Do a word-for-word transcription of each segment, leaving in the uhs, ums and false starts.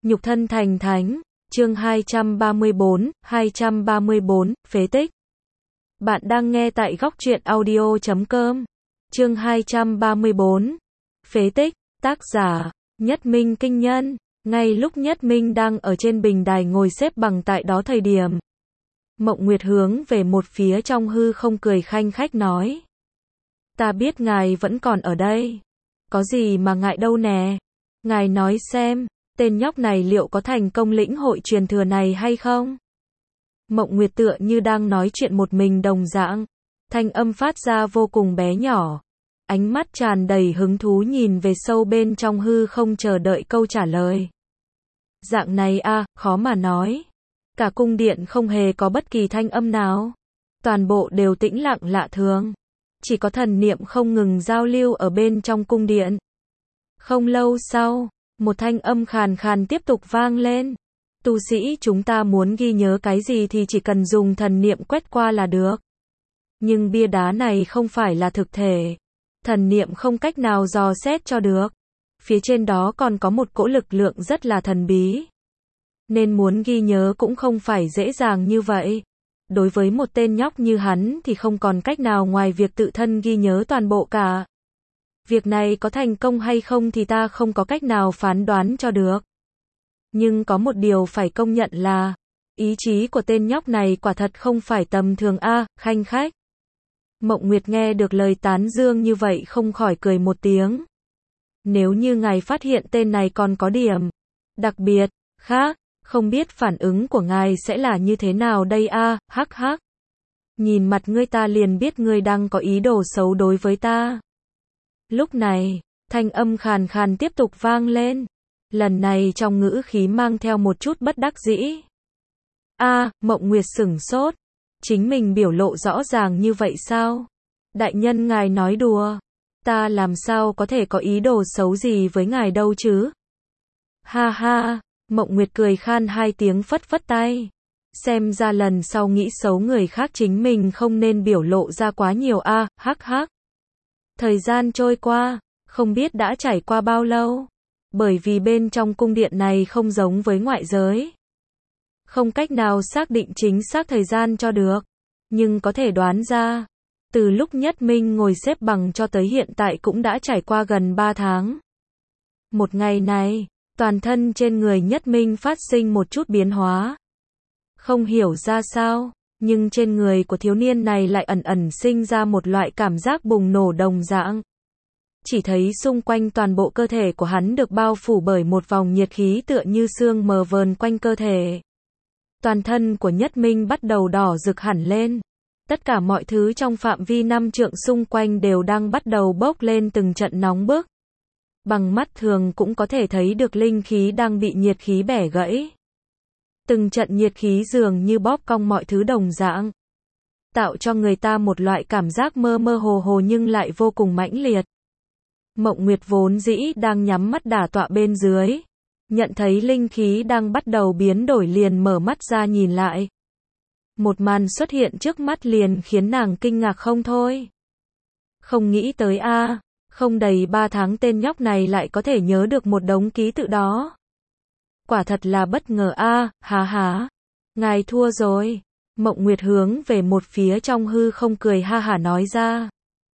Nhục thân thành thánh, chương hai trăm ba mươi bốn, hai trăm ba mươi bốn, phế tích. Bạn đang nghe tại góc truyện audio chấm com. Chương hai trăm ba mươi bốn, phế tích, tác giả, Nhất Minh Kinh Nhân. Ngay lúc Nhất Minh đang ở trên bình đài ngồi xếp bằng tại đó thời điểm, Mộng Nguyệt hướng về một phía trong hư không cười khanh khách nói. Ta biết ngài vẫn còn ở đây. Có gì mà ngại đâu nè. Ngài nói xem, tên nhóc này liệu có thành công lĩnh hội truyền thừa này hay không? Mộng Nguyệt tựa như đang nói chuyện một mình đồng dạng. Thanh âm phát ra vô cùng bé nhỏ. Ánh mắt tràn đầy hứng thú nhìn về sâu bên trong hư không chờ đợi câu trả lời. Dạng này a, à, khó mà nói. Cả cung điện không hề có bất kỳ thanh âm nào. Toàn bộ đều tĩnh lặng lạ thường. Chỉ có thần niệm không ngừng giao lưu ở bên trong cung điện. Không lâu sau, một thanh âm khàn khàn tiếp tục vang lên. Tu sĩ chúng ta muốn ghi nhớ cái gì thì chỉ cần dùng thần niệm quét qua là được. Nhưng bia đá này không phải là thực thể. Thần niệm không cách nào dò xét cho được. Phía trên đó còn có một cỗ lực lượng rất là thần bí. Nên muốn ghi nhớ cũng không phải dễ dàng như vậy. Đối với một tên nhóc như hắn thì không còn cách nào ngoài việc tự thân ghi nhớ toàn bộ cả. Việc này có thành công hay không thì ta không có cách nào phán đoán cho được. Nhưng có một điều phải công nhận là, ý chí của tên nhóc này quả thật không phải tầm thường a, khanh khách. Mộng Nguyệt nghe được lời tán dương như vậy không khỏi cười một tiếng. Nếu như ngài phát hiện tên này còn có điểm đặc biệt khác, không biết phản ứng của ngài sẽ là như thế nào đây a, hắc hắc. Nhìn mặt ngươi ta liền biết ngươi đang có ý đồ xấu đối với ta. Lúc này, thanh âm khàn khàn tiếp tục vang lên. Lần này trong ngữ khí mang theo một chút bất đắc dĩ. A, Mộng Nguyệt sửng sốt. Chính mình biểu lộ rõ ràng như vậy sao? Đại nhân ngài nói đùa. Ta làm sao có thể có ý đồ xấu gì với ngài đâu chứ? Ha ha, Mộng Nguyệt cười khan hai tiếng phất phất tay. Xem ra lần sau nghĩ xấu người khác chính mình không nên biểu lộ ra quá nhiều a, à, hắc hắc. Thời gian trôi qua, không biết đã trải qua bao lâu. Bởi vì bên trong cung điện này không giống với ngoại giới. Không cách nào xác định chính xác thời gian cho được. Nhưng có thể đoán ra, từ lúc Nhất Minh ngồi xếp bằng cho tới hiện tại cũng đã trải qua gần ba tháng. Một ngày này, toàn thân trên người Nhất Minh phát sinh một chút biến hóa. Không hiểu ra sao, nhưng trên người của thiếu niên này lại ẩn ẩn sinh ra một loại cảm giác bùng nổ đồng dạng. Chỉ thấy xung quanh toàn bộ cơ thể của hắn được bao phủ bởi một vòng nhiệt khí tựa như sương mờ vờn quanh cơ thể. Toàn thân của Nhất Minh bắt đầu đỏ rực hẳn lên. Tất cả mọi thứ trong phạm vi năm trượng xung quanh đều đang bắt đầu bốc lên từng trận nóng bức. Bằng mắt thường cũng có thể thấy được linh khí đang bị nhiệt khí bẻ gãy. Từng trận nhiệt khí dường như bóp cong mọi thứ đồng dạng. Tạo cho người ta một loại cảm giác mơ mơ hồ hồ nhưng lại vô cùng mãnh liệt. Mộng Nguyệt vốn dĩ đang nhắm mắt đả tọa bên dưới. Nhận thấy linh khí đang bắt đầu biến đổi liền mở mắt ra nhìn lại. Một màn xuất hiện trước mắt liền khiến nàng kinh ngạc không thôi. Không nghĩ tới a, không đầy ba tháng tên nhóc này lại có thể nhớ được một đống ký tự đó. Quả thật là bất ngờ a, há há. Ngài thua rồi. Mộng Nguyệt hướng về một phía trong hư không cười ha hả nói ra.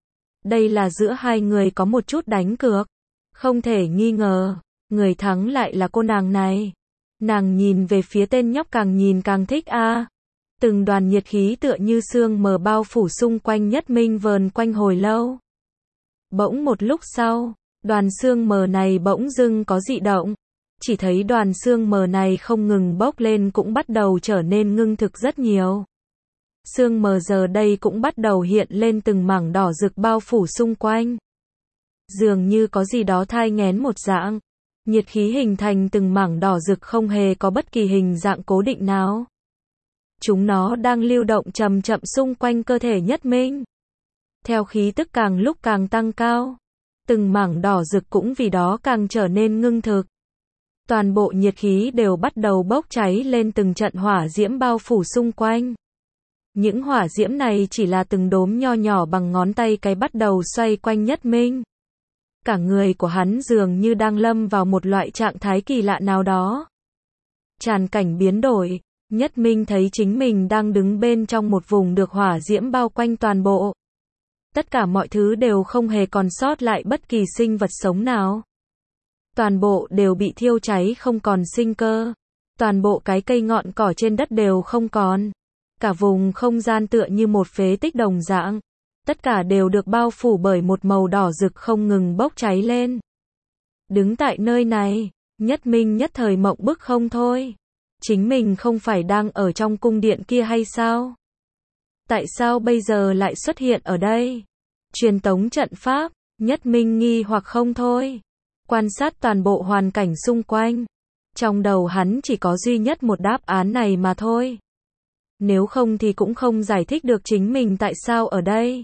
Đây là giữa hai người có một chút đánh cược. Không thể nghi ngờ, người thắng lại là cô nàng này. Nàng nhìn về phía tên nhóc càng nhìn càng thích a. Từng đoàn nhiệt khí tựa như sương mờ bao phủ xung quanh Nhất Minh vờn quanh hồi lâu. Bỗng một lúc sau, đoàn sương mờ này bỗng dưng có dị động. Chỉ thấy đoàn sương mờ này không ngừng bốc lên cũng bắt đầu trở nên ngưng thực rất nhiều. Sương mờ giờ đây cũng bắt đầu hiện lên từng mảng đỏ rực bao phủ xung quanh. Dường như có gì đó thai nghén một dạng. Nhiệt khí hình thành từng mảng đỏ rực không hề có bất kỳ hình dạng cố định nào. Chúng nó đang lưu động chậm chậm xung quanh cơ thể Nhất Minh. Theo khí tức càng lúc càng tăng cao, từng mảng đỏ rực cũng vì đó càng trở nên ngưng thực. Toàn bộ nhiệt khí đều bắt đầu bốc cháy lên từng trận hỏa diễm bao phủ xung quanh. Những hỏa diễm này chỉ là từng đốm nho nhỏ bằng ngón tay cái bắt đầu xoay quanh Nhất Minh. Cả người của hắn dường như đang lâm vào một loại trạng thái kỳ lạ nào đó. Tràn cảnh biến đổi, Nhất Minh thấy chính mình đang đứng bên trong một vùng được hỏa diễm bao quanh toàn bộ. Tất cả mọi thứ đều không hề còn sót lại bất kỳ sinh vật sống nào. Toàn bộ đều bị thiêu cháy không còn sinh cơ. Toàn bộ cái cây ngọn cỏ trên đất đều không còn. Cả vùng không gian tựa như một phế tích đồng dạng. Tất cả đều được bao phủ bởi một màu đỏ rực không ngừng bốc cháy lên. Đứng tại nơi này, Nhất Minh nhất thời mộng bức không thôi. Chính mình không phải đang ở trong cung điện kia hay sao? Tại sao bây giờ lại xuất hiện ở đây? Truyền tống trận pháp, Nhất Minh nghi hoặc không thôi. Quan sát toàn bộ hoàn cảnh xung quanh. Trong đầu hắn chỉ có duy nhất một đáp án này mà thôi. Nếu không thì cũng không giải thích được chính mình tại sao ở đây.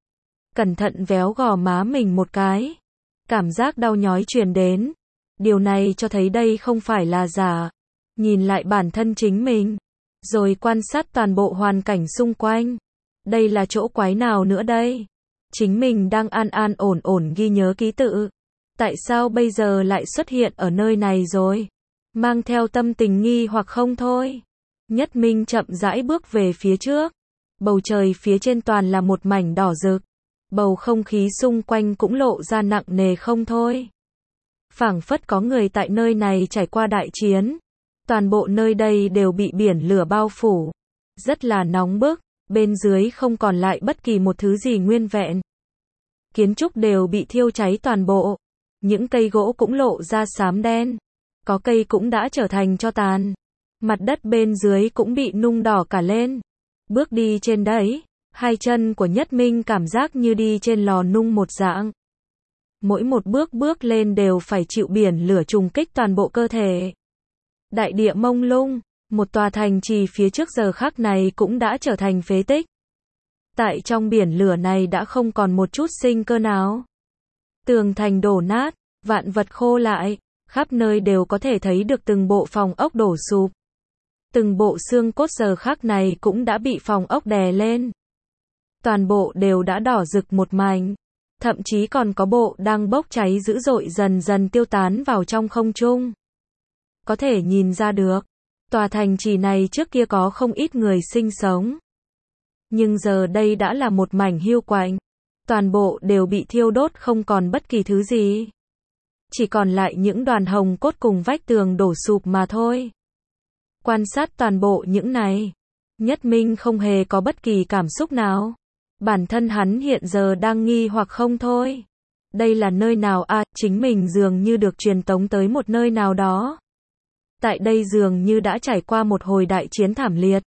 Cẩn thận véo gò má mình một cái. Cảm giác đau nhói truyền đến. Điều này cho thấy đây không phải là giả. Nhìn lại bản thân chính mình. Rồi quan sát toàn bộ hoàn cảnh xung quanh. Đây là chỗ quái nào nữa đây? Chính mình đang an an ổn ổn ghi nhớ ký tự. Tại sao bây giờ lại xuất hiện ở nơi này rồi? Mang theo tâm tình nghi hoặc không thôi. Nhất Minh chậm rãi bước về phía trước. Bầu trời phía trên toàn là một mảnh đỏ rực. Bầu không khí xung quanh cũng lộ ra nặng nề không thôi. Phảng phất có người tại nơi này trải qua đại chiến. Toàn bộ nơi đây đều bị biển lửa bao phủ. Rất là nóng bức, bên dưới không còn lại bất kỳ một thứ gì nguyên vẹn. Kiến trúc đều bị thiêu cháy toàn bộ. Những cây gỗ cũng lộ ra xám đen. Có cây cũng đã trở thành tro tàn. Mặt đất bên dưới cũng bị nung đỏ cả lên. Bước đi trên đấy, hai chân của Nhất Minh cảm giác như đi trên lò nung một dạng. Mỗi một bước bước lên đều phải chịu biển lửa trùng kích toàn bộ cơ thể. Đại địa mông lung, một tòa thành trì phía trước giờ khắc này cũng đã trở thành phế tích. Tại trong biển lửa này đã không còn một chút sinh cơ nào. Tường thành đổ nát, vạn vật khô lại, khắp nơi đều có thể thấy được từng bộ phòng ốc đổ sụp. Từng bộ xương cốt giờ khắc này cũng đã bị phòng ốc đè lên. Toàn bộ đều đã đỏ rực một mảnh. Thậm chí còn có bộ đang bốc cháy dữ dội dần dần tiêu tán vào trong không trung. Có thể nhìn ra được, tòa thành trì này trước kia có không ít người sinh sống. Nhưng giờ đây đã là một mảnh hiu quạnh. Toàn bộ đều bị thiêu đốt không còn bất kỳ thứ gì. Chỉ còn lại những đoàn hồng cốt cùng vách tường đổ sụp mà thôi. Quan sát toàn bộ những này, Nhất Minh không hề có bất kỳ cảm xúc nào. Bản thân hắn hiện giờ đang nghi hoặc không thôi. Đây là nơi nào à, chính mình dường như được truyền tống tới một nơi nào đó. Tại đây dường như đã trải qua một hồi đại chiến thảm liệt.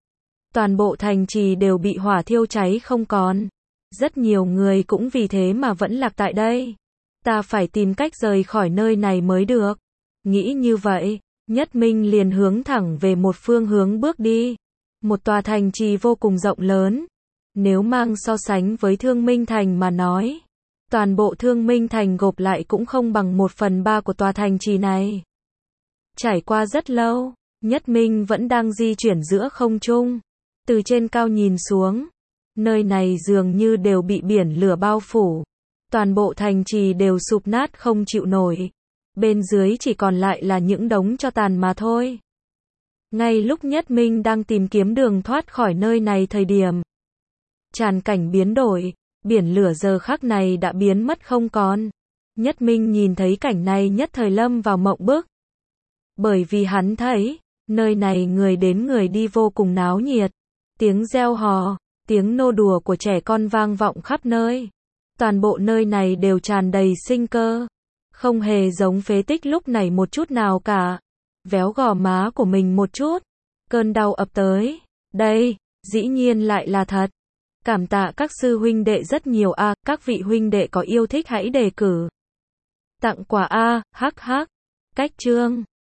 Toàn bộ thành trì đều bị hỏa thiêu cháy không còn. Rất nhiều người cũng vì thế mà vẫn lạc tại đây. Ta phải tìm cách rời khỏi nơi này mới được. Nghĩ như vậy, Nhất Minh liền hướng thẳng về một phương hướng bước đi. Một tòa thành trì vô cùng rộng lớn. Nếu mang so sánh với Thương Minh Thành mà nói, toàn bộ Thương Minh Thành gộp lại cũng không bằng một phần ba của tòa thành trì này. Trải qua rất lâu, Nhất Minh vẫn đang di chuyển giữa không trung. Từ trên cao nhìn xuống, nơi này dường như đều bị biển lửa bao phủ. Toàn bộ thành trì đều sụp nát không chịu nổi. Bên dưới chỉ còn lại là những đống tro tàn mà thôi. Ngay lúc Nhất Minh đang tìm kiếm đường thoát khỏi nơi này thời điểm, tràn cảnh biến đổi, biển lửa giờ khắc này đã biến mất không còn. Nhất Minh nhìn thấy cảnh này nhất thời lâm vào mộng bức. Bởi vì hắn thấy, nơi này người đến người đi vô cùng náo nhiệt. Tiếng reo hò, tiếng nô đùa của trẻ con vang vọng khắp nơi. Toàn bộ nơi này đều tràn đầy sinh cơ. Không hề giống phế tích lúc này một chút nào cả. Véo gò má của mình một chút. Cơn đau ập tới. Đây, dĩ nhiên lại là thật. Cảm tạ các sư huynh đệ rất nhiều a, à, các vị huynh đệ có yêu thích hãy đề cử. Tặng quà a, hắc hắc. Cách chương